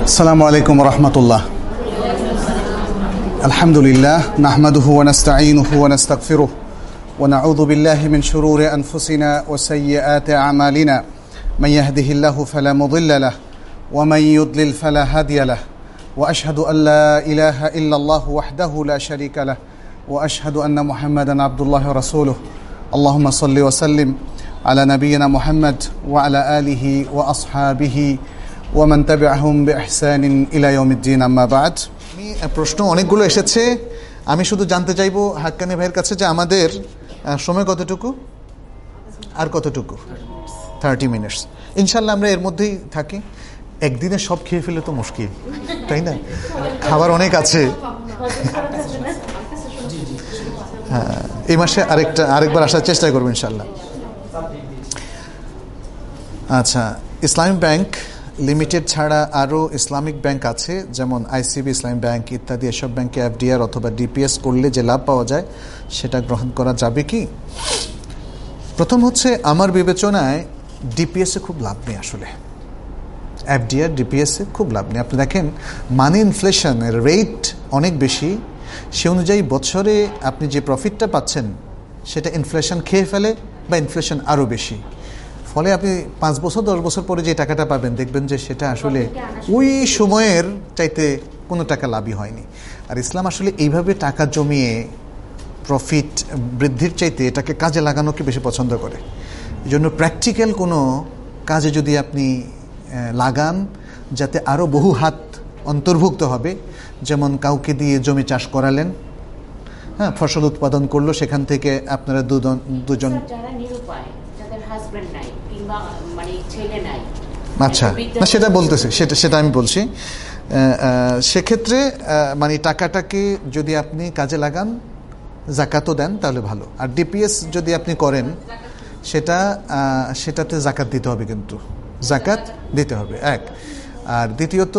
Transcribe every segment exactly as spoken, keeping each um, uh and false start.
السلام عليكم ورحمة الله. الحمد لله نحمده ونستعينه ونستغفره ونعوذ بالله من شرور أنفسنا وسيئات أعمالنا من يهده الله فلا مضل له ومن يضلل فلا هادي له وأشهد أن لا إله إلا الله وحده لا شريك له وأشهد أن محمدا عبد الله ورسوله اللهم صل وسلم على نبينا محمد وعلى آله وأصحابه ওয়ামান তাবিআহুম বিইহসানিন ইলা ইয়াউমিদ্দিন আম্মা বাদ। আমি প্রশ্ন অনেকগুলো এসেছে, আমি শুধু জানতে চাইবো হাক্কানি ভাইয়ের কাছে যে আমাদের সময় কতটুকু আর কতটুকু থার্টি মিনিটস। ইনশাল্লাহ আমরা এর মধ্যেই থাকি। একদিনে সব খেয়ে ফেলে তো মুশকিল, তাই না? খাবার অনেক আছে। হ্যাঁ, এই মাসে আরেকটা আরেকবার আসার চেষ্টা করবো ইনশাল্লাহ। আচ্ছা, ইসলামী ব্যাংক লিমিটেড ছাড়া আরও ইসলামিক ব্যাংক আছে, যেমন আইসিবি ইসলামী ব্যাংক ইত্যাদি। এসব ব্যাংকে এফডিআর অথবা ডিপিএস করলে যে লাভ পাওয়া যায় সেটা গ্রহণ করা যাবে কি? প্রথম হচ্ছে, আমার বিবেচনায় ডিপিএসে খুব লাভ নেই আসলে। এফডিআর ডিপিএসে খুব লাভ নেই। আপনি দেখেন মানি ইনফ্লেশনের রেট অনেক বেশি, সে অনুযায়ী বছরে আপনি যে প্রফিটটা পাচ্ছেন সেটা ইনফ্লেশন খেয়ে ফেলে বা ইনফ্লেশন আরও বেশি। ফলে আপনি পাঁচ বছর দশ বছর পরে যে টাকাটা পাবেন দেখবেন যে সেটা আসলে ওই সময়ের চাইতে কোনো টাকা লাভই হয়নি। আর ইসলাম আসলে এইভাবে টাকা জমিয়ে প্রফিট বৃদ্ধির চাইতে এটাকে কাজে লাগানোকে বেশি পছন্দ করে। এই জন্য প্র্যাকটিক্যাল কোনো কাজে যদি আপনি লাগান যাতে আরও বহু হাত অন্তর্ভুক্ত হবে, যেমন কাউকে দিয়ে জমি চাষ করালেন, হ্যাঁ, ফসল উৎপাদন করলো, সেখান থেকে আপনারা দুজন দুজন আচ্ছা না সেটা বলতেছে সেটা সেটা আমি বলছি। সেক্ষেত্রে মানে টাকাটাকে যদি আপনি কাজে লাগান, জাকাতও দেন তাহলে ভালো। আর ডিপিএস যদি আপনি করেন সেটা সেটাতে জাকাত দিতে হবে, কিন্তু জাকাত দিতে হবে এক। আর দ্বিতীয়ত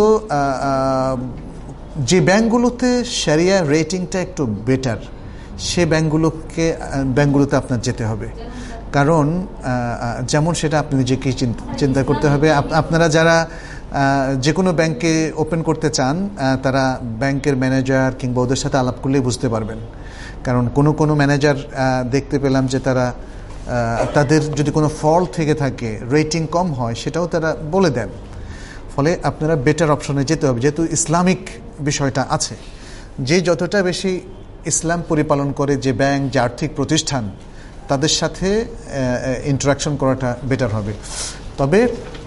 যে ব্যাংকগুলোতে শরিয়া রেটিংটা একটু বেটার সে ব্যাংকগুলোকে ব্যাংকগুলোতে আপনার যেতে হবে। কারণ যেমন সেটা আপনি নিজেকেই চিন্তা করতে হবে। আপনারা যারা যে কোনো ব্যাংকে ওপেন করতে চান তারা ব্যাংকের ম্যানেজার কিংবা ওদের সাথে আলাপ করলেই বুঝতে পারবেন। কারণ কোনো কোনো ম্যানেজার দেখতে পেলাম যে তারা তাদের যদি কোনো ফল্ট থেকে থাকে, রেটিং কম হয়, সেটাও তারা বলে দেন। ফলে আপনারা বেটার অপশনে যেতে হবে, যেহেতু ইসলামিক বিষয়টা আছে। যে যতটা বেশি ইসলাম পরিপালন করে যে ব্যাংক, যে আর্থিক প্রতিষ্ঠান, তাদের সাথে ইন্টারাকশন করাটা বেটার হবে। তবে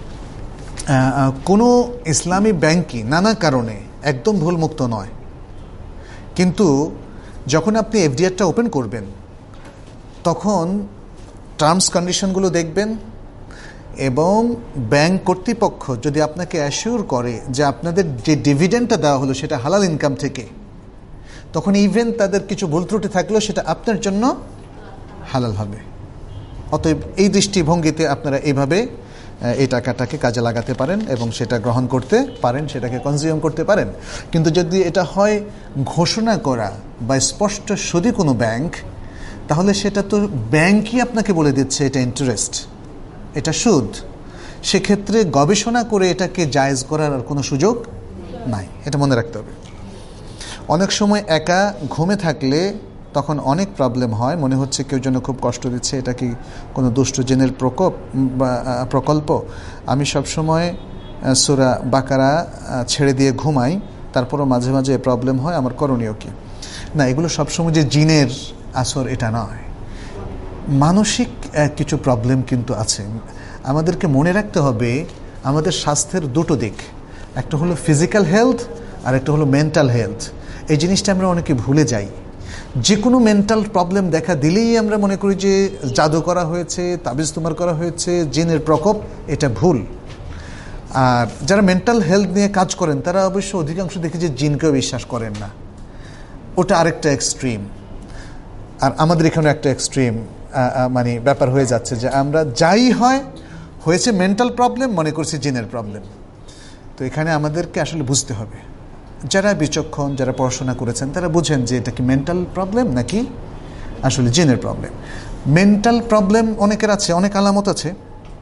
কোনো ইসলামী ব্যাংকই নানা কারণে একদম ভুলমুক্ত নয়, কিন্তু যখন আপনি এফডিআরটা ওপেন করবেন তখন টার্মস কন্ডিশনগুলো দেখবেন, এবং ব্যাংক কর্তৃপক্ষ যদি আপনাকে অ্যাসিওর করে যে আপনাদের যে ডিভিডেন্ডটা দেওয়া হলো সেটা হালাল ইনকাম থেকে, তখন ইভেন তাদের কিছু ভুল ত্রুটি থাকলেও সেটা আপনার জন্য হালাল হবে। অতএব এই দৃষ্টিভঙ্গিতে আপনারা এইভাবে এই টাকাটাকে কাজে লাগাতে পারেন এবং সেটা গ্রহণ করতে পারেন, সেটাকে কনজিউম করতে পারেন। কিন্তু যদি এটা হয় ঘোষণা করা বা স্পষ্ট সুদী কোনো ব্যাংক, তাহলে সেটা তো ব্যাংকই আপনাকে বলে দিচ্ছে এটা ইন্টারেস্ট, এটা সুদ। সেক্ষেত্রে গবেষণা করে এটাকে জায়েজ করার আর কোনো সুযোগ নাই, এটা মনে রাখতে হবে। অনেক সময় একা ঘুমে থাকলে তখন অনেক প্রবলেম হয়, মনে হচ্ছে কেউ যেন খুব কষ্ট দিচ্ছে, এটা কি কোনো দুষ্ট জিনের প্রকোপ বা প্রকল্প? আমি সবসময় সূরা বাকারা ছেড়ে দিয়ে ঘুমাই, তারপরও মাঝে মাঝে প্রবলেম হয়, আমার করণীয় কি? না, এগুলো সবসময় যে জিনের আসর এটা নয়, মানসিক কিছু প্রবলেম কিন্তু আছে। আমাদেরকে মনে রাখতে হবে আমাদের স্বাস্থ্যের দুটো দিক, একটা হলো ফিজিক্যাল হেলথ আর একটা হলো মেন্টাল হেলথ। এই জিনিসটা আমরা অনেকে ভুলে যাই। যে কোনো মেন্টাল প্রবলেম দেখা দিলেই আমরা মনে করি যে জাদু করা হয়েছে, তাবিজ তুমার করা হয়েছে, জিনের প্রকোপ, এটা ভুল। আর যারা মেন্টাল হেলথ নিয়ে কাজ করেন তারা অবশ্য অধিকাংশ দেখে যে জিনকেও বিশ্বাস করেন না, ওটা আরেকটা এক্সট্রিম। আর আমাদের এখানে একটা এক্সট্রিম মানে ব্যাপার হয়ে যাচ্ছে যে আমরা যাই হয় হয়েছে মেন্টাল প্রবলেম মনে করছি জিনের প্রবলেম। তো এখানে আমাদেরকে আসলে বুঝতে হবে, যারা বিচক্ষণ, যারা পড়াশোনা করেছেন তারা বুঝেন যে এটা কি মেন্টাল প্রবলেম নাকি আসলে জিনের প্রবলেম। মেন্টাল প্রবলেম অনেকের আছে, অনেক আলামত আছে।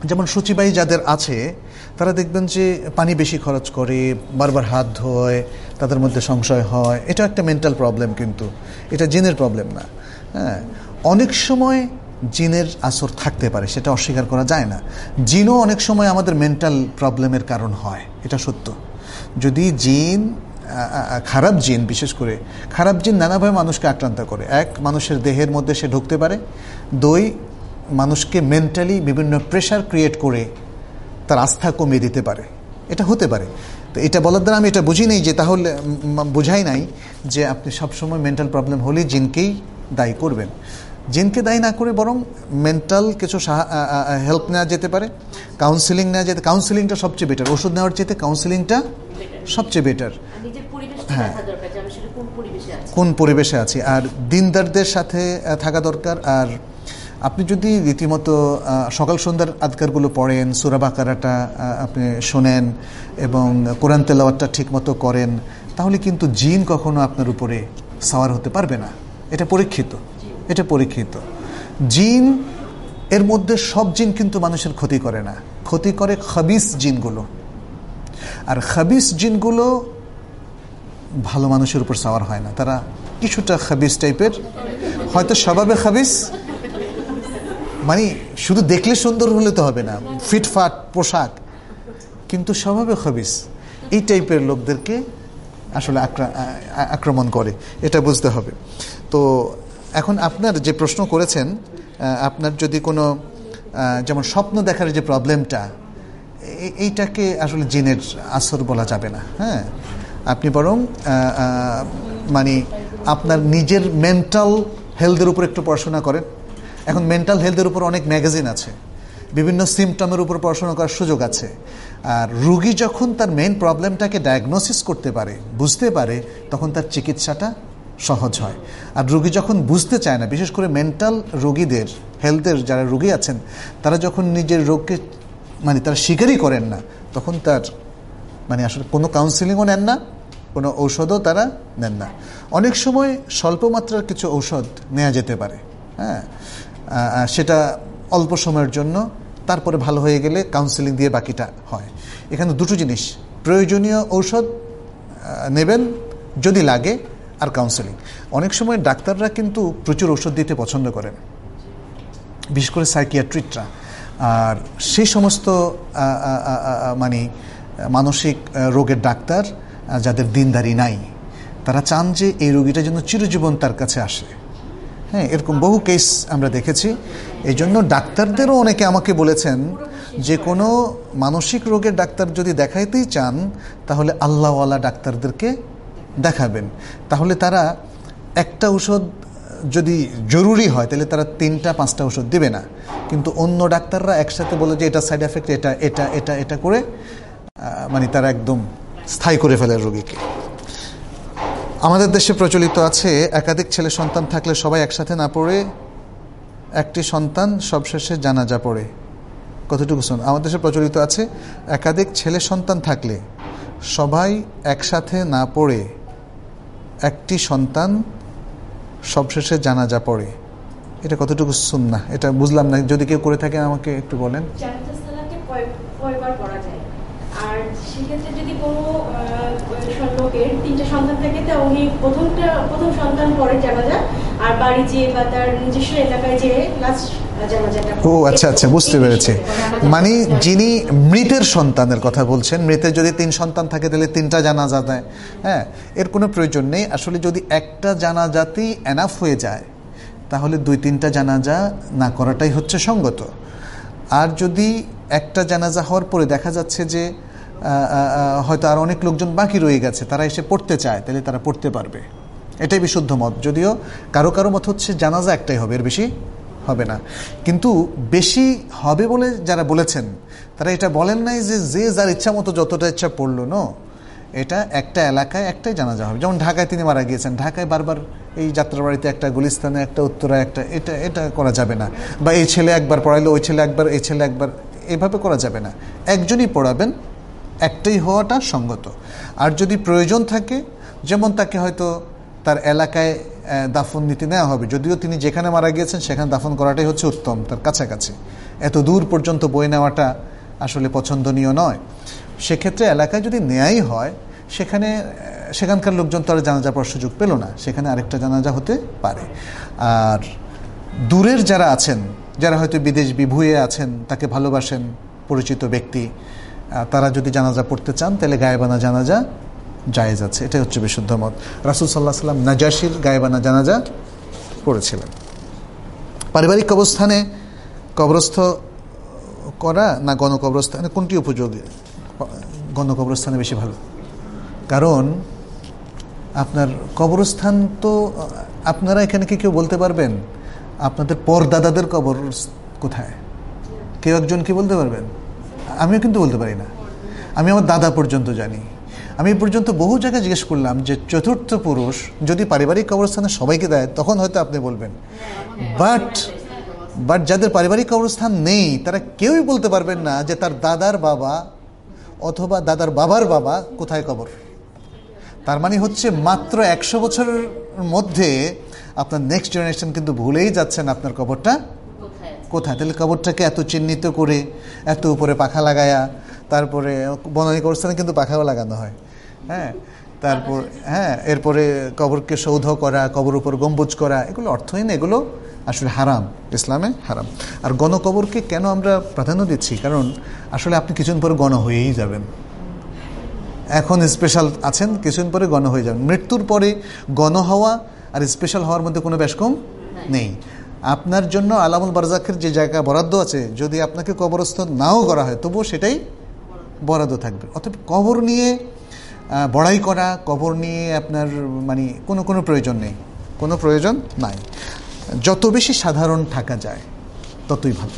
যেমন সূচিবাহী যাদের আছে তারা দেখবেন যে পানি বেশি খরচ করে, বারবার হাত ধোয়, তাদের মধ্যে সংশয় হয়। এটা একটা মেন্টাল প্রবলেম, কিন্তু এটা জিনের প্রবলেম না। হ্যাঁ, অনেক সময় জিনের আসর থাকতে পারে, সেটা অস্বীকার করা যায় না। জিনও অনেক সময় আমাদের মেন্টাল প্রবলেমের কারণ হয়, এটা সত্য। যদি জিন, খারাপ জিন, বিশেষ করে খারাপ জিন নানাভাবে মানুষকে আক্রান্ত করে। এক, মানুষের দেহের মধ্যে সে ঢুকতে পারে। দুই, মানুষকে মেন্টালি বিভিন্ন প্রেশার ক্রিয়েট করে তার আস্থা কমিয়ে দিতে পারে। এটা হতে পারে। তো এটা বলার দ্বারা আমি এটা বুঝি নেই যে, তাহলে বোঝাই নাই যে আপনি সবসময় মেন্টাল প্রবলেম হলেই জিনকেই দায়ী করবেন। জিনকে দায়ী না করে বরং মেন্টাল কিছু হেল্প নেওয়া যেতে পারে, কাউন্সিলিং নেওয়া যেতে। কাউন্সিলিংটা সবচেয়ে বেটার, ওষুধ নেওয়ার চেয়ে কাউন্সিলিংটা সবচেয়ে বেটার। হ্যাঁ, কোন পরিবেশে আছি, আর দিনদারদের সাথে থাকা দরকার। আর আপনি যদি রীতিমতো সকাল সন্ধ্যার আদকারগুলো পড়েন, সূরা বাকারাটা আপনি শোনেন এবং কোরআন তেলাওয়াতটা ঠিকমতো করেন, তাহলে কিন্তু জিন কখনো আপনার উপরে সাওয়ার হতে পারবে না। এটা পরীক্ষিত, এটা পরীক্ষিত। জিন এর মধ্যে সব জিন কিন্তু মানুষের ক্ষতি করে না, ক্ষতি করে খাবিস জিনগুলো। আর খাবিস জিনগুলো ভালো মানুষের উপর সাওয়ার হয় না, তারা কিছুটা খাবিস টাইপের, হয়তো স্বভাবে খাবিস, মানে শুধু দেখলে সুন্দর হলে তো হবে না, ফিটফাট পোশাক, কিন্তু স্বভাবে খাবিস। এই টাইপের লোকদেরকে আসলে আক্রমণ করে, এটা বুঝতে হবে। তো এখন আপনার যে প্রশ্ন করেছেন, আপনার যদি কোনো যেমন স্বপ্ন দেখার যে প্রবলেমটা, এইটাকে আসলে জিনের আসর বলা যাবে না। হ্যাঁ, আপনি বরং মানে আপনার নিজের মেন্টাল হেলথের উপর একটু পড়াশোনা করেন। এখন মেন্টাল হেলথের উপর অনেক ম্যাগাজিন আছে, বিভিন্ন সিমটমের উপর পড়াশোনা করার সুযোগ আছে। আর রোগী যখন তার মেইন প্রবলেমটাকে ডায়াগনোসিস করতে পারে, বুঝতে পারে, তখন তার চিকিৎসাটা সহজ হয়। আর রোগী যখন বুঝতে চায় না, বিশেষ করে মেন্টাল রোগীদের, হেলথের যারা রোগী আছেন, তারা যখন নিজের রোগকে মানে তারা স্বীকারই করেন না, তখন তার মানে আসলে কোনো কাউন্সিলিংও নেন না, কোনো ঔষধও তারা নেন না। অনেক সময় স্বল্প মাত্রার কিছু ঔষধ নেওয়া যেতে পারে, হ্যাঁ, সেটা অল্প সময়ের জন্য, তারপরে ভালো হয়ে গেলে কাউন্সিলিং দিয়ে বাকিটা হয়। এখানে দুটো জিনিস, প্রয়োজনীয় ঔষধ নেবেন যদি লাগে, আর কাউন্সিলিং। অনেক সময় ডাক্তাররা কিন্তু প্রচুর ওষুধ দিতে পছন্দ করেন, বিশেষ করে সাইকিয়াট্রিস্টরা। আর সেই সমস্ত মানে মানসিক রোগের ডাক্তার যাদের দিনদারি নাই, তারা চান যে এই রোগীটা যেন চিরজীবন তার কাছে আসে। হ্যাঁ, এরকম বহু কেস আমরা দেখেছি। এই জন্য ডাক্তারদেরও অনেকে আমাকে বলেছেন যে কোনো মানসিক রোগের ডাক্তার যদি দেখাইতেই চান, তাহলে আল্লাহওয়ালা ডাক্তারদেরকে দেখাবেন। তাহলে তারা একটা ওষুধ যদি জরুরি হয়, তাহলে তারা তিনটা পাঁচটা ওষুধ দিবে না। কিন্তু অন্য ডাক্তাররা একসাথে বলে যে এটা সাইড এফেক্ট, এটা এটা এটা এটা করে মানে তারা একদম স্থায়ী করে ফেলে রোগীকে। আমাদের দেশে প্রচলিত আছে, একাধিক ছেলে সন্তান থাকলে সবাই একসাথে না পড়ে একটি সন্তান সবশেষে জানাজা পড়ে। কতটুকু শুন? আমাদের দেশে প্রচলিত আছে, একাধিক ছেলে সন্তান থাকলে সবাই একসাথে না পড়ে একটি সন্তান সবশেষে জানাজা পড়ে। এটা কতটুকু সুন্নাহ এটা বুঝলাম না, যদি কেউ করে থাকে আমাকে একটু বলেন। আর সেক্ষেত্রে যদি কোনো লোকের তিনটা সন্তান থাকে, তা উনি প্রথমটা প্রথম সন্তান পরে জানাজা, আর বাড়ি যেয়ে বা তার নিজস্ব এলাকায় যেয়ে লাস্ট জানাজাটা। ও আচ্ছা আচ্ছা, বুঝতে পেরেছি। মানে যিনি মৃতের সন্তানের কথা বলছেন, মৃতের যদি তিন সন্তান থাকে তাহলে তিনটা জানাজা দেয়। হ্যাঁ, এর কোনো প্রয়োজন নেই। আসলে যদি একটা জানাজাতেই এনাফ হয়ে যায়, তাহলে দুই তিনটা জানাজা না করাটাই হচ্ছে সঙ্গত। আর যদি একটা জানাজা হওয়ার পরে দেখা যাচ্ছে যে হয়তো আর অনেক লোকজন বাকি রয়ে গেছে, তারা এসে পড়তে চায়, তাহলে তারা পড়তে পারবে, এটাই বিশুদ্ধ মত। যদিও কারো কারো মত হচ্ছে জানাজা একটাই হবে, এর বেশি হবে না। কিন্তু বেশি হবে বলে যারা বলেছেন, তারা এটা বলেন নাই যে যে যার ইচ্ছা মতো যতটা ইচ্ছা পড়লো। নো, এটা একটা এলাকায় একটাই জানাজা হবে। যেমন ঢাকায় তিনি মারা গিয়েছেন, ঢাকায় বারবার এই যাত্রাবাড়িতে একটা, গুলিস্তানে একটা, উত্তরা একটা, এটা এটা করা যাবে না। বা এই ছেলে একবার পড়াইলো, ওই ছেলে একবার, এই ছেলে একবার, এভাবে করা যাবে না। একজনই পড়াবেন, একটাই হওয়াটা সঙ্গত। আর যদি প্রয়োজন থাকে, যেমন তাকে হয়তো তার এলাকায় দাফন নীতি নেওয়া হবে, যদিও তিনি যেখানে মারা গিয়েছেন সেখানে দাফন করাটাই হচ্ছে উত্তম, তার কাছাকাছি। এত দূর পর্যন্ত বয়ে নেওয়াটা আসলে পছন্দনীয় নয়। সেক্ষেত্রে এলাকায় যদি নেয়াই হয়, সেখানে সেখানকার লোকজন তো আর জানাজা পড়ার সুযোগ পেল না, সেখানে আরেকটা জানাজা হতে পারে। আর দূরের যারা আছেন, যারা হয়তো বিদেশ বিভুঁয়ে আছেন, তাকে ভালোবাসেন, পরিচিত ব্যক্তি, তারা যদি জানাজা পড়তে চান তাহলে গায়েবানা জানাজা জায়েজ আছে, এটাই হচ্ছে বিশুদ্ধ মত। রাসূল সাল্লাল্লাহু আলাইহি ওয়াসাল্লাম নাজাশির গায়েবানা জানাজা পড়েছিলেন। পারিবারিক কবরস্থানে কবরস্থ করা না গণকবরস্থানে, কোনটি উপযোগী? গণকবরস্থানে বেশি ভালো, কারণ আপনার কবরস্থান তো আপনারা এখানে কি কেউ বলতে পারবেন আপনাদের পরদাদাদের কবর কোথায়? কেউ একজন কি বলতে পারবেন? আমিও কিন্তু বলতে পারি না। আমি আমার দাদা পর্যন্ত জানি। আমি এই পর্যন্ত বহু জায়গায় জিজ্ঞেস করলাম যে চতুর্থ পুরুষ যদি পারিবারিক কবরস্থানে সবাইকে দেয় তখন হয়তো আপনি বলবেন, বাট বাট যাদের পারিবারিক কবরস্থান নেই তারা কেউই বলতে পারবেন না যে তার দাদার বাবা অথবা দাদার বাবার বাবা কোথায় কবর। তার মানে হচ্ছে মাত্র একশো বছরের মধ্যে আপনার নেক্সট জেনারেশন কিন্তু ভুলেই যাচ্ছেন আপনার কবরটা কোথায়। তাহলে কবরটাকে এত চিহ্নিত করে, এত উপরে পাখা লাগায়া, তারপরে বনানী কবরস্থানে কিন্তু পাখাও লাগানো হয়, হ্যাঁ, তারপর হ্যাঁ এরপরে কবরকে সৌধ করা, কবর উপর গম্বুজ করা, এগুলো অর্থহীন, এগুলো আসলে হারাম, ইসলামে হারাম। আর গণকবরকে কেন আমরা প্রাধান্য দিচ্ছি? কারণ আসলে আপনি কিছুদিন পরে গণ হয়েই যাবেন। এখন স্পেশাল আছেন, কিছুদিন পরে গণ হয়ে যাবেন। মৃত্যুর পরে গণ হওয়া আর স্পেশাল হওয়ার মধ্যে কোনো বেশ কম নেই। আপনার জন্য আলামুল বারজাখের যে জায়গা বরাদ্দ আছে, যদি আপনাকে কবরস্থ নাও করা হয় তবুও সেটাই বরাদ্দ থাকবে। অতএব কবর নিয়ে বড়াই করা, কবর নিয়ে আপনার মানে কোনো কোনো প্রয়োজন নেই, কোনো প্রয়োজন নাই। যত বেশি সাধারণ থাকা যায় ততই ভালো।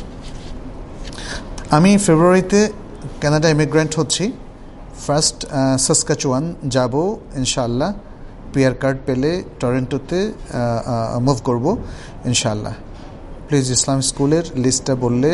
আমি ফেব্রুয়ারিতে কানাডা ইমিগ্রেন্ট হচ্ছি। ফার্স্ট সাসকাচুয়ান যাব ইনশাআল্লাহ। পিআর কার্ড পেলে টরন্টোতে মুভ করব ইনশাআল্লাহ। প্লিজ ইসলাম স্কুলের লিস্টটা বললে।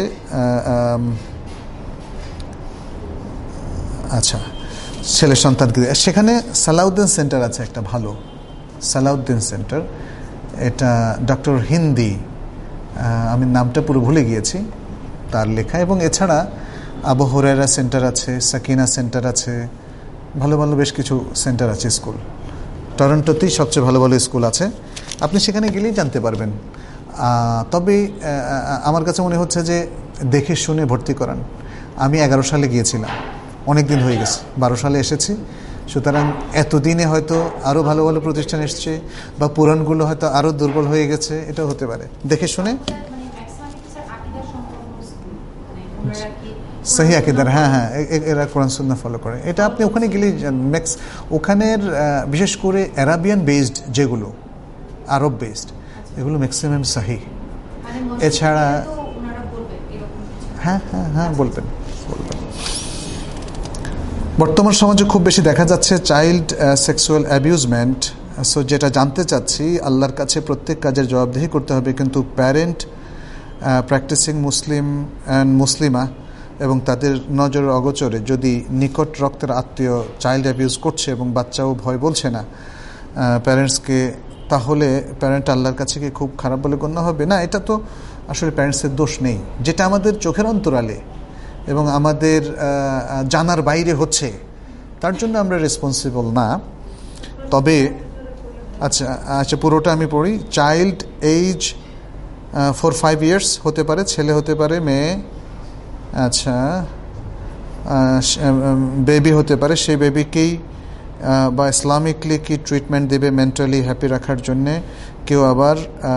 আচ্ছা, ছেলে সন্তানকে সেখানে সালাউদ্দিন সেন্টার আছে একটা ভালো, সালাউদ্দিন সেন্টার, এটা ডক্টর হিন্দি, আমি নামটা পুরো ভুলে গিয়েছি, তার লেখা। এবং এছাড়া আবু হুরায়রা সেন্টার আছে, সাকিনা সেন্টার আছে, ভালো ভালো বেশ কিছু সেন্টার আছে, স্কুল। টরন্টোতেই সবচেয়ে ভালো ভালো স্কুল আছে, আপনি সেখানে গেলেই জানতে পারবেন। তবে আমার কাছে মনে হচ্ছে যে দেখে শুনে ভর্তি করান। আমি এগারো সালে গিয়েছিলাম, অনেক দিন হয়ে গেছে, বারো সালে এসেছি, সুতরাং এতদিনে হয়তো আরও ভালো ভালো প্রতিষ্ঠান এসছে বা পুরানগুলো হয়তো আরও দুর্বল হয়ে গেছে, এটাও হতে পারে। দেখে শুনে সহি আকিদার, হ্যাঁ হ্যাঁ এরা কোরআন সুন্নাহ ফলো করে, এটা আপনি ওখানে গেলেই ম্যাক্স। ওখানের বিশেষ করে অ্যারাবিয়ান বেসড যেগুলো, আরব বেসড, এগুলো ম্যাক্সিমাম সহি। এছাড়া হ্যাঁ হ্যাঁ হ্যাঁ বলবেন বলবেন বর্তমান সমাজে খুব বেশি দেখা যাচ্ছে চাইল্ড সেক্সুয়াল অ্যাবিউজমেন্ট। সো যেটা জানতে চাচ্ছি, আল্লাহর কাছে প্রত্যেক কাজের জবাবদিহি করতে হবে, কিন্তু প্যারেন্ট প্র্যাকটিসিং মুসলিম অ্যান্ড মুসলিমা এবং তাদের নজর অগোচরে যদি নিকট রক্তের আত্মীয় চাইল্ড অ্যাবিউজ করছে এবং বাচ্চাও ভয় বলছে না প্যারেন্টসকে, তাহলে প্যারেন্ট আল্লাহর কাছে কি খুব খারাপ বলে গণ্য হবে? না, এটা তো আসলে প্যারেন্টসের দোষ নেই। যেটা আমাদের চোখের অন্তরালে এবং আমাদের জানার বাইরে হচ্ছে, তার জন্য আমরা রেসপন্সিবল না। তবে আচ্ছা আচ্ছা পুরোটা আমি পড়ি। Child age four five years হতে পারে, ছেলে হতে পারে, মেয়ে, আচ্ছা বেবি হতে পারে, সেই বেবিকেই বা ইসলামিকলি কি ট্রিটমেন্ট দেবে মেন্টালি হ্যাপি রাখার জন্যে? কেউ আবার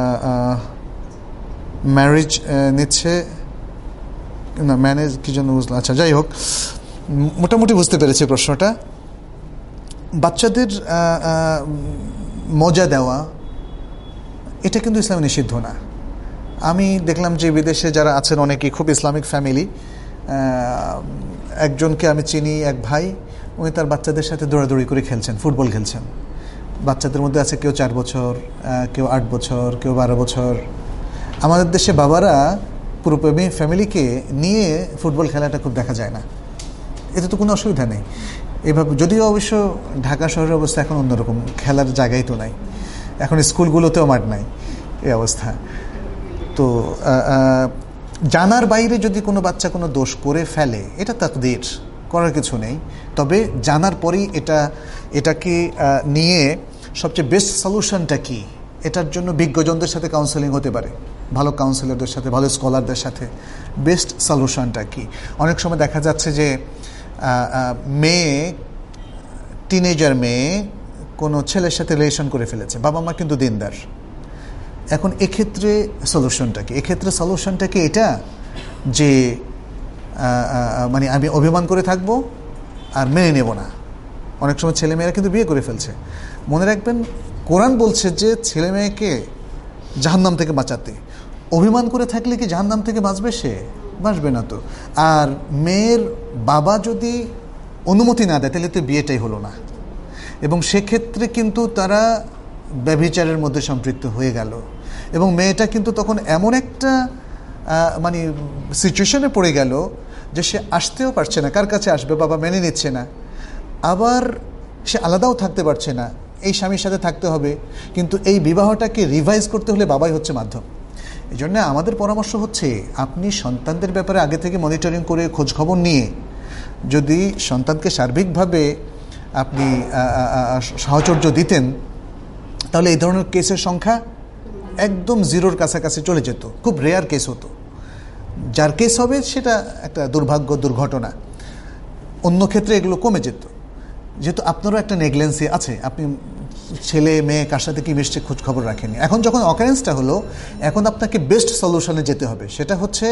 ম্যারেজ নিচ্ছে না, ম্যানেজ কি জন্য বুঝলাম। আচ্ছা যাই হোক, মোটামুটি বুঝতে পেরেছি প্রশ্নটা। বাচ্চাদের মজা দেওয়া এটা কিন্তু ইসলামে নিষিদ্ধ না। আমি দেখলাম যে বিদেশে যারা আছেন অনেকেই খুব ইসলামিক ফ্যামিলি, একজনকে আমি চিনি, এক ভাই, উনি তার বাচ্চাদের সাথে দৌড়াদৌড়ি করে খেলছেন, ফুটবল খেলছেন। বাচ্চাদের মধ্যে আছে কেউ চার বছর, কেউ আট বছর, কেউ বারো বছর। আমাদের দেশে বাবারা পুরো ফ্যামিলিকে নিয়ে ফুটবল খেলাটা খুব দেখা যায় না, এতে তো কোনো অসুবিধা নেই। এভাবে যদিও অবশ্য ঢাকা শহরের অবস্থা এখন অন্যরকম, খেলার জায়গাই তো নাই, এখন স্কুলগুলোতেও মাঠ নাই, এই অবস্থা। তো জানার বাইরে যদি কোনো বাচ্চা কোনো দোষ করে ফেলে, এটা তাকদীর, করার কিছু নেই। তবে জানার পরেই এটা এটাকে নিয়ে সবচেয়ে বেস্ট সলিউশনটা কি, এটার জন্য বিজ্ঞজনদের সাথে কাউন্সেলিং হতে পারে, ভালো কাউন্সিলরদের সাথে, ভালো স্কলারদের সাথে বেস্ট সলিউশনটা কি। অনেক সময় দেখা যাচ্ছে যে মেয়ে, টিনেজার মেয়ে কোনো ছেলের সাথে রিলেশন করে ফেলেছে, বাবা মা কিন্তু দিনদার। এখন এক্ষেত্রে সলিউশনটা কি? এক্ষেত্রে সলিউশনটা কি এটা যে মানে আমি অভিমান করে থাকবো আর মেনে নেব না? অনেক সময় ছেলে মেয়েরা কিন্তু বিয়ে করে ফেলছে। মনে রাখবেন, কোরআন বলছে যে ছেলে মেয়েকে জাহান্নাম থেকে বাঁচাতে। অভিমান করে থাকলে কি জাহান্নাম থেকে বাঁচবে? সে বাঁচবে না তো। আর মেয়ের বাবা যদি অনুমতি না দেয় তাহলে তো বিয়েটাই হলো না, এবং সেক্ষেত্রে কিন্তু তারা ব্যভিচারের মধ্যে সম্পৃক্ত হয়ে গেল। এবং মেয়েটা কিন্তু তখন এমন একটা মানে সিচুয়েশনে পড়ে গেল যে সে আসতেও পারছে না, কার কাছে আসবে, বাবা মেনে নিচ্ছে না, আবার সে আলাদাও থাকতে পারছে না, এই স্বামীর সাথে থাকতে হবে। কিন্তু এই বিবাহটাকে রিভাইজ করতে হলে বাবাই হচ্ছে মাধ্যম। এই জন্য আমাদের পরামর্শ হচ্ছে, আপনি সন্তানদের ব্যাপারে আগে থেকে মনিটরিং করে খোঁজখবর নিয়ে যদি সন্তানকে সার্বিকভাবে আপনি সাহচর্য দিতেন, তাহলে এই ধরনের কেসের সংখ্যা একদম জিরোর কাছাকাছি চলে যেত। খুব রেয়ার কেস হতো। যার কেস হবে সেটা একটা দুর্ভাগ্য, দুর্ঘটনা। অন্য ক্ষেত্রে এগুলো কমে যেত, যেহেতু আপনারও একটা নেগলেন্সি আছে, আপনি ছেলে মেয়ে কার সাথে কি মিশছে খোঁজ খবর রাখেনি। এখন যখন অকারেন্সটা হলো, এখন আপনাকে বেস্ট সলিউশনে যেতে হবে। সেটা হচ্ছে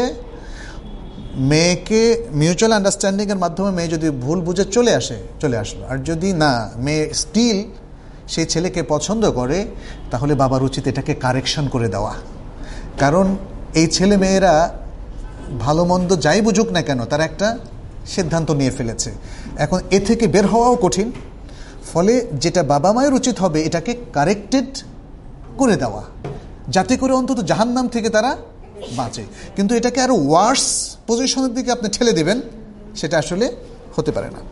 মেয়েকে মিউচুয়াল আন্ডারস্ট্যান্ডিংয়ের মাধ্যমে মেয়ে যদি ভুল বুঝে চলে আসে, চলে আসলো। আর যদি না, মেয়ে স্টিল সেই ছেলেকে পছন্দ করে, তাহলে বাবার উচিত এটাকে কারেকশন করে দেওয়া। কারণ এই ছেলে মেয়েরা ভালো মন্দ যাই বুঝুক না কেন, তারা একটা সিদ্ধান্ত নিয়ে ফেলেছে। এখন এ থেকে বের হওয়াও কঠিন। ফলে যেটা বাবা মায়ের উচিত হবে, এটাকে কারেক্টেড করে দেওয়া, যাতে করে অন্তত জাহান্নাম থেকে তারা বাঁচে। কিন্তু এটাকে আরো ওয়ার্স পজিশনের দিকে আপনি ঠেলে দেবেন, সেটা আসলে হতে পারে না।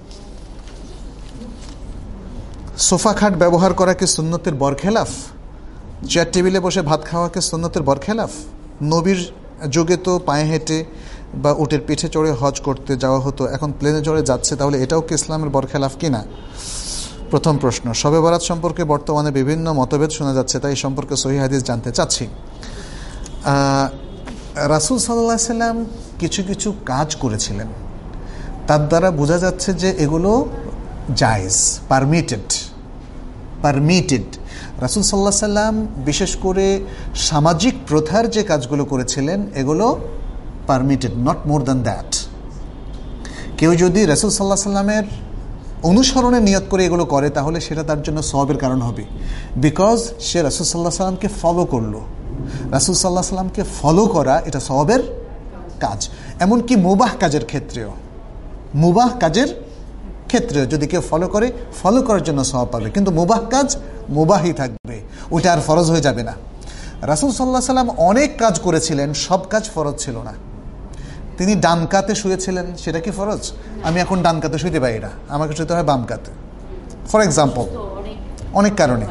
সোফা খাট ব্যবহার করা কি সুন্নতের বরখেলাফ? চেয়ার টেবিলে বসে ভাত খাওয়াকে সুন্নতের বরখেলাফ? নবীর যুগে তো পায়ে হেঁটে বা উটের পিঠে চড়ে হজ করতে যাওয়া হতো, এখন প্লেনে চড়ে যাচ্ছে, তাহলে এটাও কি ইসলামের বরখেলাফ কিনা? প্রথম প্রশ্ন, শবে বরাত সম্পর্কে বর্তমানে বিভিন্ন মতভেদ শোনা যাচ্ছে, তাই সম্পর্কে সহিহ হাদিস জানতে চাচ্ছি। রাসূল সাল্লাল্লাহু আলাইহি সাল্লাম কিছু কিছু কাজ করেছিলেন, তার দ্বারা বোঝা যাচ্ছে যে এগুলো জায়েজ, পারমিটেড পারমিটেড রাসূল সাল্লাল্লাহু আলাইহি সাল্লাম বিশেষ করে সামাজিক প্রথার যে কাজগুলো করেছিলেন, এগুলো permitted, not more than that. কেউ যদি রাসূল সাল্লাল্লাহু আলাইহি সাল্লামের অনুসরণের নিয়ত করে এগুলো করে, তাহলে সেটা তার জন্য সওয়াবের কারণ হবে, বিকজ সে রাসূল সাল্লাল্লাহু আলাইহি সাল্লামকে ফলো করলো। রাসূল সাল্লাল্লাহু আলাইহি সাল্লামকে ফলো করা এটা সওয়াবের কাজ। এমনকি মুবাহ কাজের ক্ষেত্রেও, মুবাহ কাজের ক্ষেত্রেও যদি কেউ ফলো করে, ফলো করার জন্য সওয়াব পাবে। কিন্তু মুবাহ কাজ মুবাহই থাকবে, ওইটা আর ফরজ হয়ে যাবে না। রাসূল সাল্লাল্লাহু আলাইহি সাল্লাম অনেক কাজ করেছিলেন, সব কাজ ফরজ ছিল না। তিনি ডান কাতে শুয়েছিলেন, সেটা কি ফরজ? আমি এখন ডান কাতে শুইতে পারি না, আমাকে শুতে হয় বাম কাতে, ফর এক্সাম্পল, অনেক কারণে।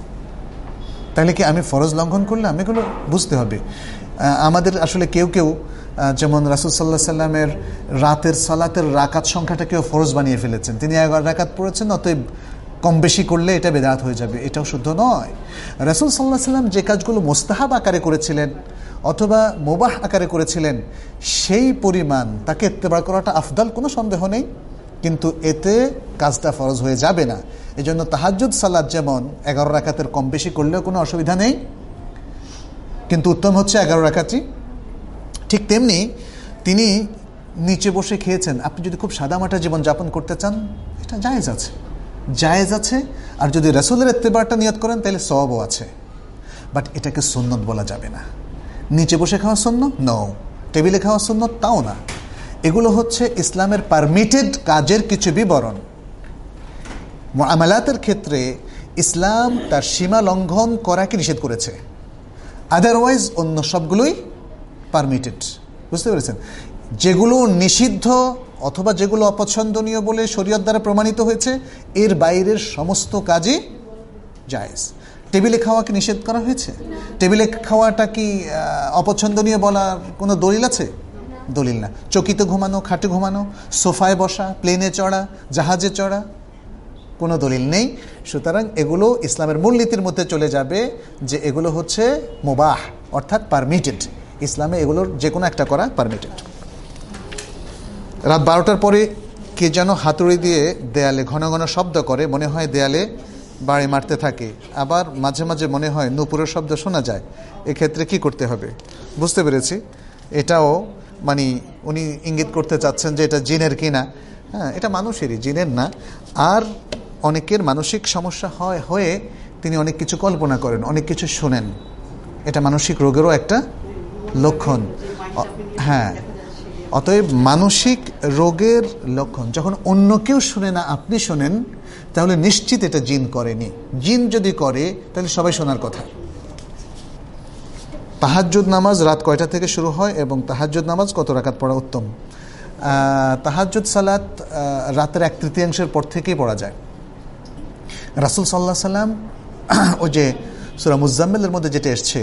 তাহলে কি আমি ফরজ লঙ্ঘন করলাম? এগুলো বুঝতে হবে। আমাদের আসলে কেউ কেউ, যেমন রাসূল সাল্লাল্লাহু আলাইহি সাল্লামের রাতের সালাতের রাকাত সংখ্যাটা কেউ ফরজ বানিয়ে ফেলেছেন। তিনি এগারো রাকাত পড়েছেন, অতএব কম বেশি করলে এটা বেদাত হয়ে যাবে, এটাও শুদ্ধ নয়। রাসূল সাল্লাল্লাহু আলাইহি সাল্লাম যে কাজগুলো মুস্তাহাব আকারে করেছিলেন অথবা মুবাহ আকারে করেছিলেন, সেই পরিমাণ তাকে ইত্তেবা করাটা আফদাল, কোনো সন্দেহ নেই, কিন্তু এতে কাজটা ফরজ হয়ে যাবে না। এই জন্য তাহাজ্জুদ সালাত যেমন এগারো রাকাতের কম বেশি করলেও কোনো অসুবিধা নেই, কিন্তু উত্তম হচ্ছে এগারো রাকাতই। ঠিক তেমনি তিনি নিচে বসে খেয়েছেন। আপনি যদি খুব সাদামাটা জীবনযাপন করতে চান, এটা জায়েজ আছে, জায়েজ আছে। আর যদি রাসূলের ইত্তেবাটা নিয়ত করেন, তাহলে সওয়াবও আছে। বাট এটাকে সুন্নত বলা যাবে না। নিচে বসে খাওয়া সুন্নত নো, টেবিলে খাওয়া সুন্নত তাও না। এগুলো হচ্ছে ইসলামের পারমিটেড কাজের কিছু বিবরণ। মুআমালাতের ক্ষেত্রে ইসলাম তার সীমা লঙ্ঘন করাকে নিষেধ করেছে, আদারওয়াইজ অন্য সবগুলোই পারমিটেড। বুঝতে পেরেছেন? যেগুলো নিষিদ্ধ অথবা যেগুলো অপছন্দনীয় বলে শরীয়ত দ্বারা প্রমাণিত হয়েছে, এর বাইরের সমস্ত কাজই জায়েজ। টেবিলে খাওয়াকে নিষেধ করা হয়েছে? টেবিলে খাওয়াটা কি অপছন্দনীয় বলার কোনো দলিল আছে? দলিল না। চকিতে ঘুমানো, খাটে ঘুমানো, সোফায় বসা, প্লেনে চড়া, জাহাজে চড়া, কোনো দলিল নেই। সুতরাং এগুলো ইসলামের মূলনীতির মধ্যে চলে যাবে যে এগুলো হচ্ছে মুবাহ, অর্থাৎ পারমিটেড। ইসলামে এগুলোর যে কোনো একটা করা পারমিটেড। রাত বারোটার পরে কে যেন হাতুড়ি দিয়ে দেয়ালে ঘন ঘন শব্দ করে, মনে হয় দেয়ালে বাড়ি মারতে থাকে। আবার মাঝে মাঝে মনে হয় নূপুরের শব্দ শোনা যায়। এক্ষেত্রে কি করতে হবে? বুঝতে পেরেছি, এটাও মানে উনি ইঙ্গিত করতে চাচ্ছেন যে এটা জিনের কিনা। হ্যাঁ, এটা মানুষেরই, জিনের না। আর অনেকের মানসিক সমস্যা হয় হয়ে তিনি অনেক কিছু কল্পনা করেন, অনেক কিছু শোনেন। এটা মানসিক রোগেরও একটা লক্ষণ। হ্যাঁ, অতএব মানসিক রোগের লক্ষণ যখন অন্য কেউ শুনে না, আপনি শোনেন, তাহলে নিশ্চিত এটা জিন করেনি। জিন যদি করে তাহলে সবাই শোনার কথা। তাহাজ্জুদ নামাজ রাত কয়টা থেকে শুরু হয় এবং তাহাজ্জুদ নামাজ কত রাকাত পড়া উত্তম? তাহাজ্জুদ সালাত রাতের এক তৃতীয়াংশের পর থেকেই পড়া যায়। রাসূল সাল্লাল্লাহু আলাইহি সাল্লাম ওই যে সূরা মুজাম্মিলের মধ্যে যেটা এসছে,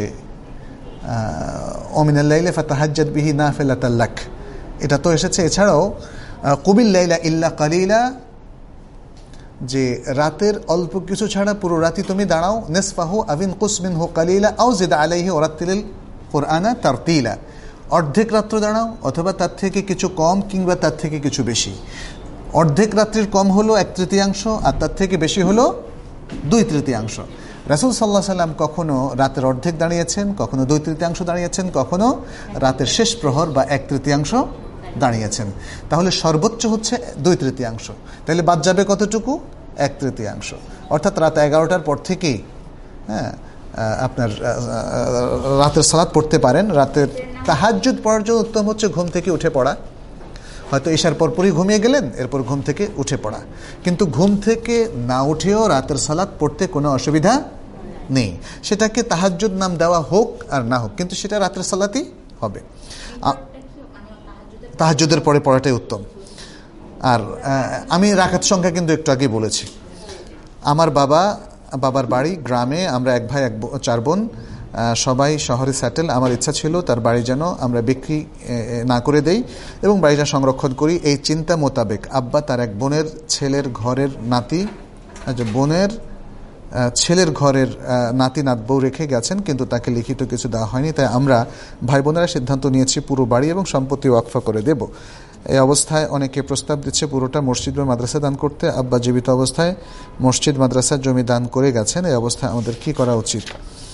ওমিনাল লাইলি ফাতাহাজ্জাদ বিহি নাফিলাতাল লাক, এটা তো এসেছে। এছাড়াও কুবিল লাইলা ইল্লা কালিলা, যে রাতের অল্প কিছু ছাড়া পুরো রাতি তুমি দাঁড়াও। নিসফাহু আবিন কুস মিনহু কালিলা আও জিদ আলাইহি ওয়ারাত্তিলিল কুরআনা তারতিলা, অর্ধেক রাত্র দাঁড়াও অথবা তার থেকে কিছু কম কিংবা তার থেকে কিছু বেশি। অর্ধেক রাত্রির কম হলো এক তৃতীয়াংশ, আর তার থেকে বেশি হলো দুই তৃতীয়াংশ। রাসূল সাল্লাল্লাহু আলাইহি সাল্লাম কখনো রাতের অর্ধেক দাঁড়িয়েছেন, কখনো দুই তৃতীয়াংশ দাঁড়িয়েছেন, কখনো রাতের শেষ প্রহর বা এক তৃতীয়াংশ দাঁড়িয়েছেন। তাহলে সর্বোচ্চ হচ্ছে দুই তৃতীয়াংশ। তাহলে বাদ যাবে কতটুকু? এক তৃতীয়াংশ। অর্থাৎ রাত এগারোটার পর থেকেই হ্যাঁ আপনার রাতের সালাত পড়তে পারেন। রাতের তাহাজ্জুদ পড়ার জন্য উত্তম হচ্ছে ঘুম থেকে উঠে পড়া। হয়তো এশার পরপরই ঘুমিয়ে গেলেন, এরপর ঘুম থেকে উঠে পড়া। কিন্তু ঘুম থেকে না উঠেও রাতের সালাত পড়তে কোনো অসুবিধা নেই। সেটাকে তাহাজ্জুদ নাম দেওয়া হোক আর না হোক, কিন্তু সেটা রাতের সালাতই হবে। তাহাজ্জুদের পরে পড়াটাই উত্তম। আর আমি রাকাত সংখ্যা কিন্তু একটু আগে বলেছি। আমার বাবা বাবার বাড়ি গ্রামে, আমরা এক ভাই এক চার বোন, সবাই শহরে সেটেল। আমার ইচ্ছা ছিল তার বাড়ি যেন আমরা বিক্রি না করে দেই এবং বাড়িটা সংরক্ষণ করি। এই চিন্তা মোতাবেক আব্বা তার এক বোনের ছেলের ঘরের নাতি আচ্ছা বোনের ছেলের ঘরের নাতি নাত বউ রেখে গেছেন, কিন্তু তাকে লিখিত কিছু দেওয়া হয়নি। তাই আমরা ভাই বোনেরা সিদ্ধান্ত নিয়েছি পুরো বাড়ি এবং সম্পত্তি ওয়াকফা করে দেব। এই অবস্থায় অনেকে প্রস্তাব দিচ্ছে পুরোটা মসজিদ বা মাদ্রাসা দান করতে। আব্বা জীবিত অবস্থায় মসজিদ মাদ্রাসার জমি দান করে গেছেন। এই অবস্থায় আমাদের কি করা উচিত?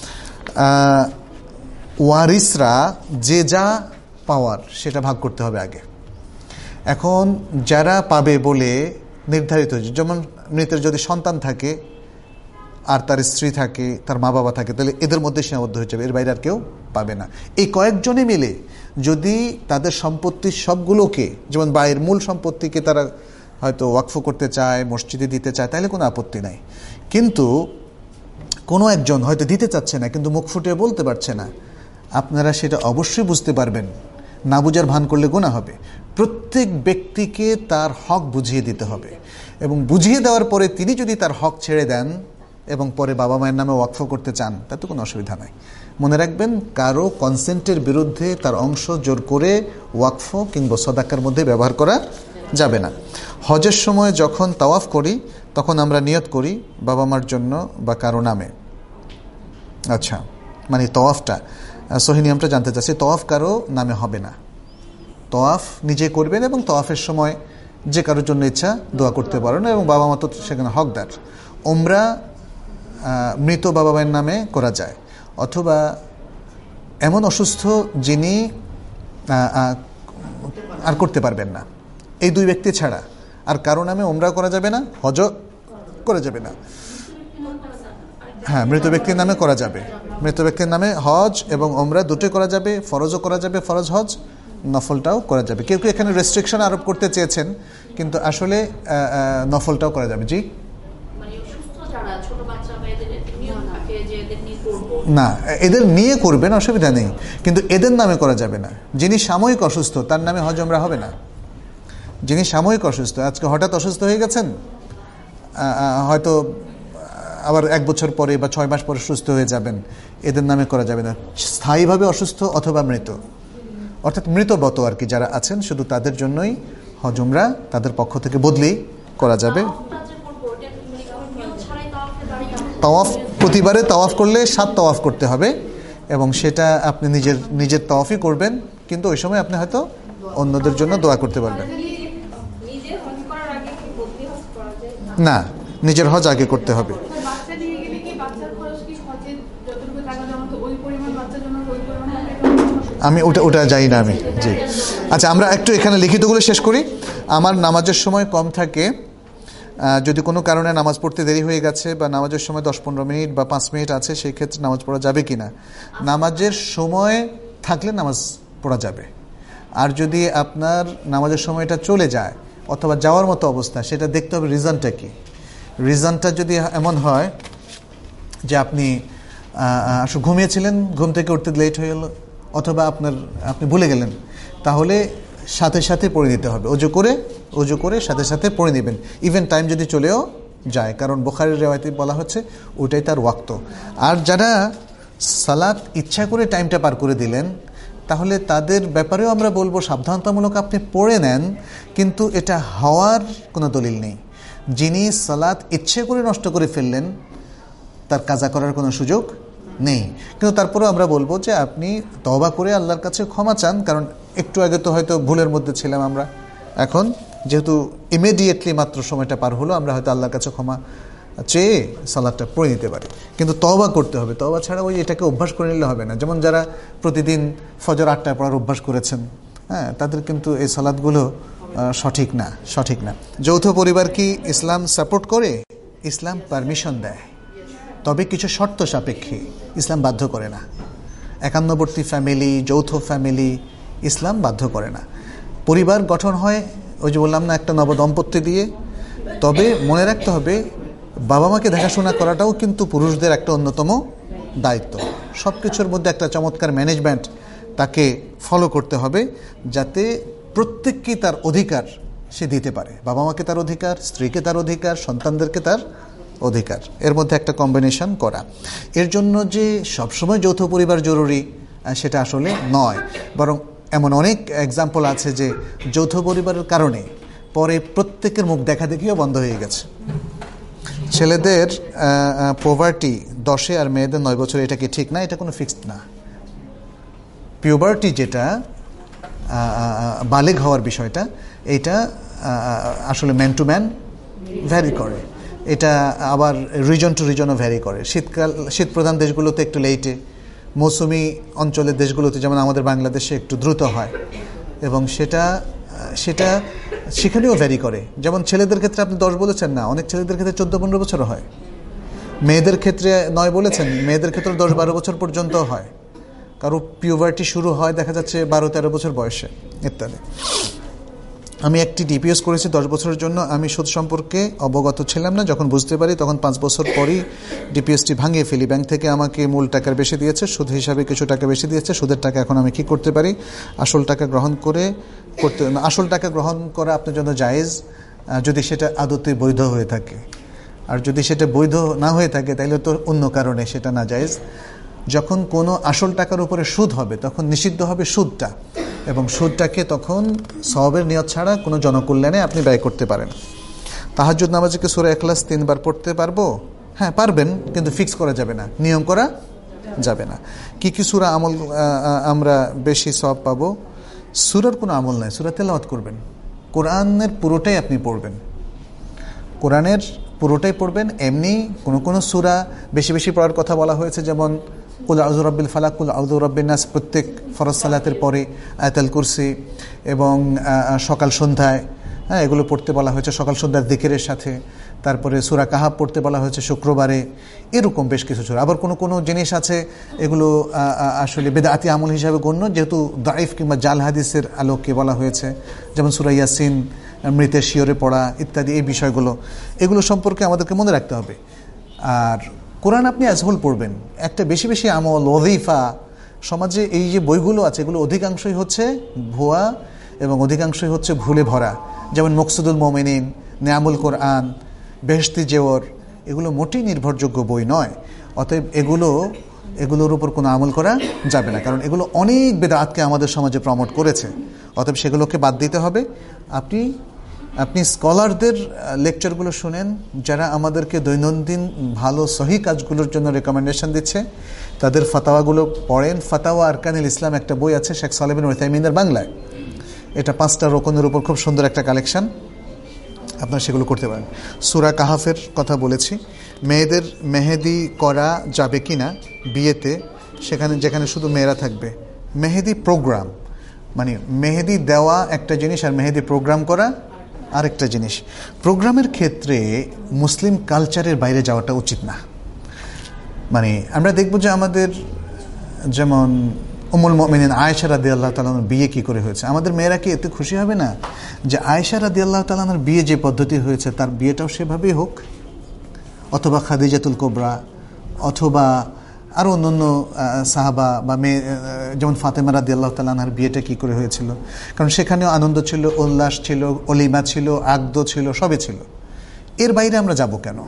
ওয়ারিসরা যে যা পাওয়ার সেটা ভাগ করতে হবে আগে। এখন যারা পাবে বলে নির্ধারিত, যেমন মৃতের যদি সন্তান থাকে আর তার স্ত্রী থাকে, তার মা বাবা থাকে, তাহলে এদের মধ্যে সীমাবদ্ধ হয়ে যাবে, এর বাইরে আর কেউ পাবে না। এই কয়েকজনে মিলে যদি তাদের সম্পত্তির সবগুলোকে, যেমন বাড়ির মূল সম্পত্তিকে তারা হয়তো ওয়াকফ করতে চায়, মসজিদে দিতে চায়, তাহলে কোনো আপত্তি নাই। কিন্তু কোনো একজন হয়তো দিতে চাচ্ছে না, কিন্তু মুখ ফুটে বলতে পারছে না, আপনারা সেটা অবশ্যই বুঝতে পারবেন। না বুঝার ভান করলে গুনাহ হবে। প্রত্যেক ব্যক্তিকে তার হক বুঝিয়ে দিতে হবে, এবং বুঝিয়ে দেওয়ার পরে তিনি যদি তার হক ছেড়ে দেন এবং পরে বাবা মায়ের নামে ওয়াকফ করতে চান, তাতে কোনো অসুবিধা নাই। মনে রাখবেন, কারো কনসেন্টের বিরুদ্ধে তার অংশ জোর করে ওয়াকফ কিংবা সদাকার মধ্যে ব্যবহার করা যাবে না। হজের সময় যখন তাওয়াফ করি তখন আমরা নিয়ত করি বাবা মার জন্য বা কারো নামে। আচ্ছা, মানে তওয়াফটা সহি নিয়মটা জানতে চাচ্ছি। তওয়াফ কারো নামে হবে না, তওয়াফ নিজে করবেন এবং তওয়াফের সময় যে কারোর জন্য ইচ্ছা দোয়া করতে পারেন এবং বাবা মা তো সেখানে হকদার। ওমরা মৃত বাবা মায়ের নামে করা যায়, অথবা এমন অসুস্থ যিনি আর করতে পারবেন না, এই দুই ব্যক্তি ছাড়া আর কারো নামে ওমরা করা যাবে না, হজ করা যাবে না। হ্যাঁ, মৃত ব্যক্তির নামে করা যাবে, মৃত ব্যক্তির নামে হজ এবং ওমরা দুটোই করা যাবে। ফরজও করা যাবে, ফরজ হজ, নফলটাও করা যাবে। কেউ কেউ এখানে রেস্ট্রিকশন আরোপ করতে চেয়েছেন, কিন্তু আসলে নফলটাও করা যাবে। জি না, এদের নিয়ে করবেন, অসুবিধা নেই, কিন্তু এদের নামে করা যাবে না। যিনি সাময়িক অসুস্থ তার নামে হজ ওমরা হবে না। যিনি সাময়িক অসুস্থ, আজকে হঠাৎ অসুস্থ হয়ে গেছেন, হয়তো আবার এক বছর পরে বা ছয় মাস পরে সুস্থ হয়ে যাবেন, এদের নামে করা যাবে না। স্থায়ীভাবে অসুস্থ অথবা মৃত, অর্থাৎ মৃতবত আর কি যারা আছেন, শুধু তাদের জন্যই হজ উমরা তাদের পক্ষ থেকে বদলি করা যাবে। তাওয়াফ প্রতিবারে তাওয়াফ করলে সাত তাওয়াফ করতে হবে এবং সেটা আপনি নিজের নিজের তাওয়াফই করবেন, কিন্তু ওই সময় আপনি হয়তো অন্যদের জন্য দোয়া করতে পারবেন না। নিজের হজ আগে করতে হবে। আমি ওটা ওটা যাই না আমি। জি আচ্ছা, আমরা একটু এখানে লিখিতগুলো শেষ করি। আমার নামাজের সময় কম থাকে, যদি কোনো কারণে নামাজ পড়তে দেরি হয়ে গেছে বা নামাজের সময় দশ পনেরো মিনিট বা পাঁচ মিনিট আছে, সেই ক্ষেত্রে নামাজ পড়া যাবে কি না? নামাজের সময় থাকলে নামাজ পড়া যাবে, আর যদি আপনার নামাজের সময়টা চলে যায় অথবা যাওয়ার মতো অবস্থা, সেটা দেখতে হবে রিজনটা কি। রিজনটা যদি এমন হয় যে আপনি আসলে ঘুমিয়েছিলেন, ঘুম থেকে উঠতে লেট হয়ে গেল, অথবা আপনার আপনি ভুলে গেলেন, তাহলে সাথে সাথে পড়ে নিতে হবে। অজু করে অজু করে সাথে সাথে পড়ে নেবেন, ইভেন টাইম যদি চলেও যায়, কারণ বুখারীর রিওয়ায়াতে বলা হচ্ছে ওইটাই তার ওয়াক্ত। আর যারা সালাত ইচ্ছা করে টাইমটা পার করে দিলেন, তাহলে তাদের ব্যাপারেও আমরা বলবো সাবধানতামূলক আপনি পড়ে নেন, কিন্তু এটা হওয়ার কোনো দলিল নেই। যিনি সালাত ইচ্ছে করে নষ্ট করে ফেললেন, তার কাজা করার কোনো সুযোগ নেই। কিন্তু তারপরেও আমরা বলবো যে আপনি তওবা করে আল্লাহর কাছে ক্ষমা চান, কারণ একটু আগে তো হয়তো ভুলের মধ্যে ছিলাম আমরা, এখন যেহেতু ইমিডিয়েটলি মাত্র সময়টা পার হলো, আমরা হয়তো আল্লাহর কাছে ক্ষমা চেয়ে সালাদটা পড়ে নিতে পারি, কিন্তু তওবা করতে হবে। তওবা ছাড়া ওই এটাকে অভ্যাস করে নিলে হবে না। যেমন যারা প্রতিদিন ফজর আটটায় পড়ার অভ্যাস করেছেন, হ্যাঁ, তাদের কিন্তু এই সালাদগুলো সঠিক না সঠিক না যৌথ পরিবার কি ইসলাম সাপোর্ট করে? ইসলাম পারমিশন দেয়, তবে কিছু শর্ত সাপেক্ষে, ইসলাম বাধ্য করে না। একান্নবর্তী ফ্যামিলি, যৌথ ফ্যামিলি ইসলাম বাধ্য করে না। পরিবার গঠন হয় ওই যে বললাম না, একটা নবদম্পতি দিয়ে। তবে মনে রাখতে হবে, বাবা মাকে দেখাশোনা করাটাও কিন্তু পুরুষদের একটা অন্যতম দায়িত্ব। সব কিছুর মধ্যে একটা চমৎকার ম্যানেজমেন্ট তাকে ফলো করতে হবে, যাতে প্রত্যেককে তার অধিকার সে দিতে পারে। বাবা মাকে তার অধিকার, স্ত্রীকে তার অধিকার, সন্তানদেরকে তার অধিকার, এর মধ্যে একটা কম্বিনেশন করা। এর জন্য যে সবসময় যৌথ পরিবার জরুরি সেটা আসলে নয়, বরং এমন অনেক এক্সাম্পল আছে যে যৌথ পরিবারের কারণে পরে প্রত্যেকের মুখ দেখা দেখিও বন্ধ হয়ে গেছে। ছেলেদের পোভার্টি দশে আর মেয়েদের নয় বছরে, এটা কি ঠিক না? এটা কোনো ফিক্সড না। পিউবার্টি যেটা বালেগ হওয়ার বিষয়টা, এটা আসলে ম্যান টু ম্যান ভ্যারি করে। এটা আবার রিজন টু রিজনও ভ্যারি করে। শীতকাল শীত প্রধান দেশগুলোতে একটু লেটে, মৌসুমি অঞ্চলের দেশগুলোতে যেমন আমাদের বাংলাদেশে একটু দ্রুত হয়, এবং সেটা সেটা সেখানেও ভ্যারি করে। যেমন ছেলেদের ক্ষেত্রে আপনি দশ বলেছেন না, অনেক ছেলেদের ক্ষেত্রে চোদ্দ পনেরো বছরও হয়। মেয়েদের ক্ষেত্রে নয় বলেছেন, মেয়েদের ক্ষেত্রে দশ বারো বছর পর্যন্ত হয়। কারো পিউবার্টি শুরু হয় দেখা যাচ্ছে বারো তেরো বছর বয়সে ইত্যাদি। আমি একটি ডিপিএস করেছি দশ বছরের জন্য। আমি সুদ সম্পর্কে অবগত ছিলাম না, যখন বুঝতে পারি তখন পাঁচ বছর পরই ডিপিএসটি ভাঙিয়ে ফেলি। ব্যাংক থেকে আমাকে মূল টাকার বেশি দিয়েছে, সুদ হিসাবে কিছু টাকা বেশি দিয়েছে। সুদের টাকা এখন আমি কি করতে পারি? আসল টাকা গ্রহণ করে করতে আসল টাকা গ্রহণ করা আপনার জন্য জায়েজ, যদি সেটা আদতে বৈধ হয়ে থাকে। আর যদি সেটা বৈধ না হয়ে থাকে তাহলে তো অন্য কারণে সেটা না জায়েজ। যখন কোনো আসল টাকার উপরে সুদ হবে তখন নিষিদ্ধ হবে সুদটা, এবং সুদটাকে তখন সওয়াবের নিয়ত ছাড়া কোনো জনকল্যাণে আপনি ব্যয় করতে পারেন। তাহাজ্জুদ নামাজে কি সূরা ইখলাস তিনবার পড়তে পারবো? হ্যাঁ পারবেন, কিন্তু ফিক্স করা যাবে না, নিয়ম করা যাবে না। কি কি সূরা আমল আমরা বেশি সওয়াব পাবো? সূরার কোনো আমল নাই, সূরা তেলাওয়াত করবেন। কোরআনের পুরোটাই আপনি পড়বেন, কোরআনের পুরোটাই পড়বেন। এমনি কোনো কোনো সূরা বেশি বেশি পড়ার কথা বলা হয়েছে, যেমন কুল আউযু বিরাব্বিল ফালাক, কুল আউযু বিরাব্বিন নাস প্রত্যেক ফরজ সালাতের পরে, আয়াতুল কুরসি এবং সকাল সন্ধ্যায়, হ্যাঁ এগুলো পড়তে বলা হয়েছে সকাল সন্ধ্যার যিকিরের সাথে। তারপরে সূরা কাহাফ পড়তে বলা হয়েছে শুক্রবারে। এরকম বেশ কিছু সূরা। আবার কোনো কোনো জিনিস আছে এগুলো আসলে বেদাতি আমল হিসাবে গণ্য, যেহেতু দাইফ কিংবা জাল হাদিসের আলোকে বলা হয়েছে, যেমন সূরা ইয়াসিন, মৃতের শিয়রে পড়া ইত্যাদি। এই বিষয়গুলো এগুলো সম্পর্কে আমাদেরকে মনে রাখতে হবে। আর কোরআন আপনি অ্যাজহুল পড়বেন। একটা বেশি বেশি আমল, ওয়াজিফা, সমাজে এই যে বইগুলো আছে এগুলো অধিকাংশই হচ্ছে ভুয়া এবং অধিকাংশই হচ্ছে ভুলে ভরা। যেমন মকসুদুল মোমিনিন, নেয়ামুল কোরআন, বেহেশতি জেওর, এগুলো মোটেই নির্ভরযোগ্য বই নয়। অতএব এগুলো এগুলোর উপর কোনো আমল করা যাবে না, কারণ এগুলো অনেক বেদাতকে আমাদের সমাজে প্রমোট করেছে। অতএব সেগুলোকে বাদ দিতে হবে। আপনি আপনি স্কলারদের লেকচারগুলো শুনেন, যারা আমাদেরকে দৈনন্দিন ভালো সহি কাজগুলোর জন্য রেকমেন্ডেশন দিচ্ছে, তাদের ফাতাওয়াগুলো পড়েন। ফাতাওয়া আরকানুল ইসলাম একটা বই আছে শেখ সালেহ বিন উসাইমিনের বাংলায়। এটা পাঁচটা রোকনের উপর খুব সুন্দর একটা কালেকশন, আপনারা সেগুলো করতে পারেন। সূরা কাহাফের কথা বলেছি। মেয়েদের মেহেদি করা যাবে কি না বিয়েতে, সেখানে যেখানে শুধু মেয়েরা থাকবে। মেহেদি প্রোগ্রাম মানে মেহেদি দেওয়া একটা জিনিস, আর মেহেদি প্রোগ্রাম করা আরেকটা জিনিস। প্রোগ্রামের ক্ষেত্রে মুসলিম কালচারের বাইরে যাওয়াটা উচিত না। মানে আমরা দেখব যে আমাদের যেমন উম্মুল মুমিনিন আয়েশা রাদিয়াল্লাহু তাআলার বিয়ে কি করে হয়েছে, আমাদের মেয়েরা কি এতে খুশি হবে না যে আয়েশা রাদিয়াল্লাহু তাআলার বিয়ে যে পদ্ধতি হয়েছে তার বিয়েটাও সেভাবেই হোক? অথবা খাদিজাতুল কুবরা, অথবা আরও অন্যান্য সাহাবা বা মেয়ে যেমন ফাতেমা রাদিয়াল্লাহু তাআলা আনহার বিয়েটা কী করে হয়েছিল, কারণ সেখানেও আনন্দ ছিল, উল্লাস ছিল, অলিমা ছিল, আগদ ছিল, সবই ছিল। এর বাইরে আমরা যাব কেন?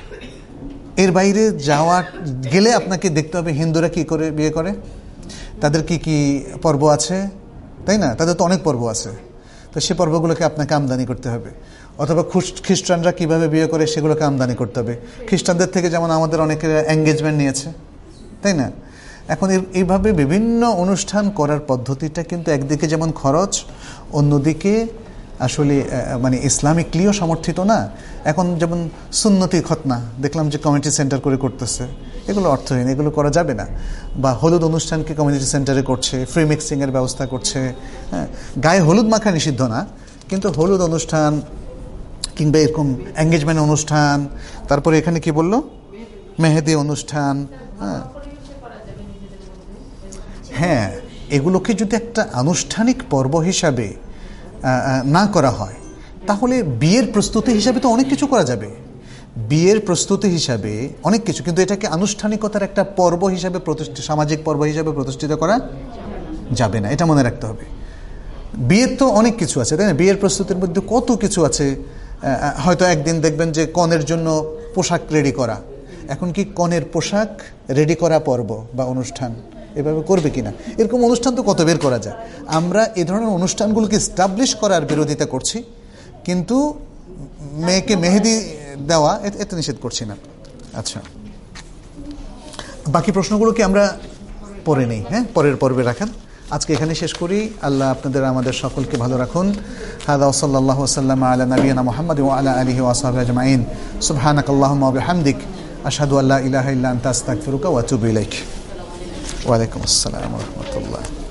এর বাইরে যাওয়া গেলে আপনাকে দেখতে হবে হিন্দুরা কি করে বিয়ে করে, তাদের কি কি পর্ব আছে, তাই না? তাদের তো অনেক পর্ব আছে, তো সে পর্বগুলোকে আপনাকে আমদানি করতে হবে। অথবা খ্রিস্টানরা কিভাবে বিয়ে করে সেগুলোকে আমদানি করতে হবে। খ্রিস্টানদের থেকে যেমন আমাদের অনেকের এঙ্গেজমেন্ট নিয়েছে, তাই না? এখন এইভাবে বিভিন্ন অনুষ্ঠান করার পদ্ধতিটা কিন্তু একদিকে যেমন খরচ, অন্যদিকে আসলে মানে ইসলামিকলিও সমর্থিত না। এখন যেমন সুন্নতি খতনা দেখলাম যে কমিউনিটি সেন্টার করে করতেছে, এগুলো অর্থহীন, এগুলো করা যাবে না। বা হলুদ অনুষ্ঠানকে কমিউনিটি সেন্টারে করছে, ফ্রি মিক্সিংয়ের ব্যবস্থা করছে। হ্যাঁ, গায়ে হলুদ মাখা নিষিদ্ধ না, কিন্তু হলুদ অনুষ্ঠান কিংবা এরকম এঙ্গেজমেন্ট অনুষ্ঠান, তারপরে এখানে কি বললো মেহেদি অনুষ্ঠান, হ্যাঁ হ্যাঁ এগুলোকে যদি একটা আনুষ্ঠানিক পর্ব হিসাবে না করা হয়, তাহলে বিয়ের প্রস্তুতি হিসাবে তো অনেক কিছু করা যাবে। বিয়ের প্রস্তুতি হিসাবে অনেক কিছু, কিন্তু এটাকে আনুষ্ঠানিকতার একটা পর্ব হিসাবে প্রতিষ্ঠিত, সামাজিক পর্ব হিসাবে প্রতিষ্ঠিত করা যাবে না, এটা মনে রাখতে হবে। বিয়ের তো অনেক কিছু আছে, তাই না? বিয়ের প্রস্তুতির মধ্যে কত কিছু আছে। হয়তো একদিন দেখবেন যে কনের জন্য পোশাক রেডি করা, এখন কি কনের পোশাক রেডি করা পর্ব বা অনুষ্ঠান এভাবে করবে কিনা, এরকম অনুষ্ঠান তো কত বের করা যায়। আমরা এই ধরনের অনুষ্ঠানগুলোকে এস্টাবলিশ করার বিরোধিতা করছি, কিন্তু মেয়েকে মেহেদি দেওয়া এতে নিষেধ করছি না। আচ্ছা, বাকি প্রশ্নগুলোকে আমরা পরে নেই, হ্যাঁ পরের পর্বে রাখেন। আজকে এখানে শেষ করি। আল্লাহ আপনাদের আমাদের সকলকে ভালো রাখুন। হাদা ওয়া সাল্লাল্লাহু ওয়া সাল্লামা আলা নাবিয়িনা মুহাম্মাদ ওয়া আলা আলিহি ওয়া আসহাবিহি আজমাইন। সুবহানাকাল্লাহুম্মা ওয়া বিহামদিক আশহাদু আল্লা ইলাহা ইল্লা আনতা আস্তাগফিরুকা ওয়া আতুবু ইলাইক। ওয়া আলাইকুম আসসালাম ওয়া রাহমাতুল্লাহ।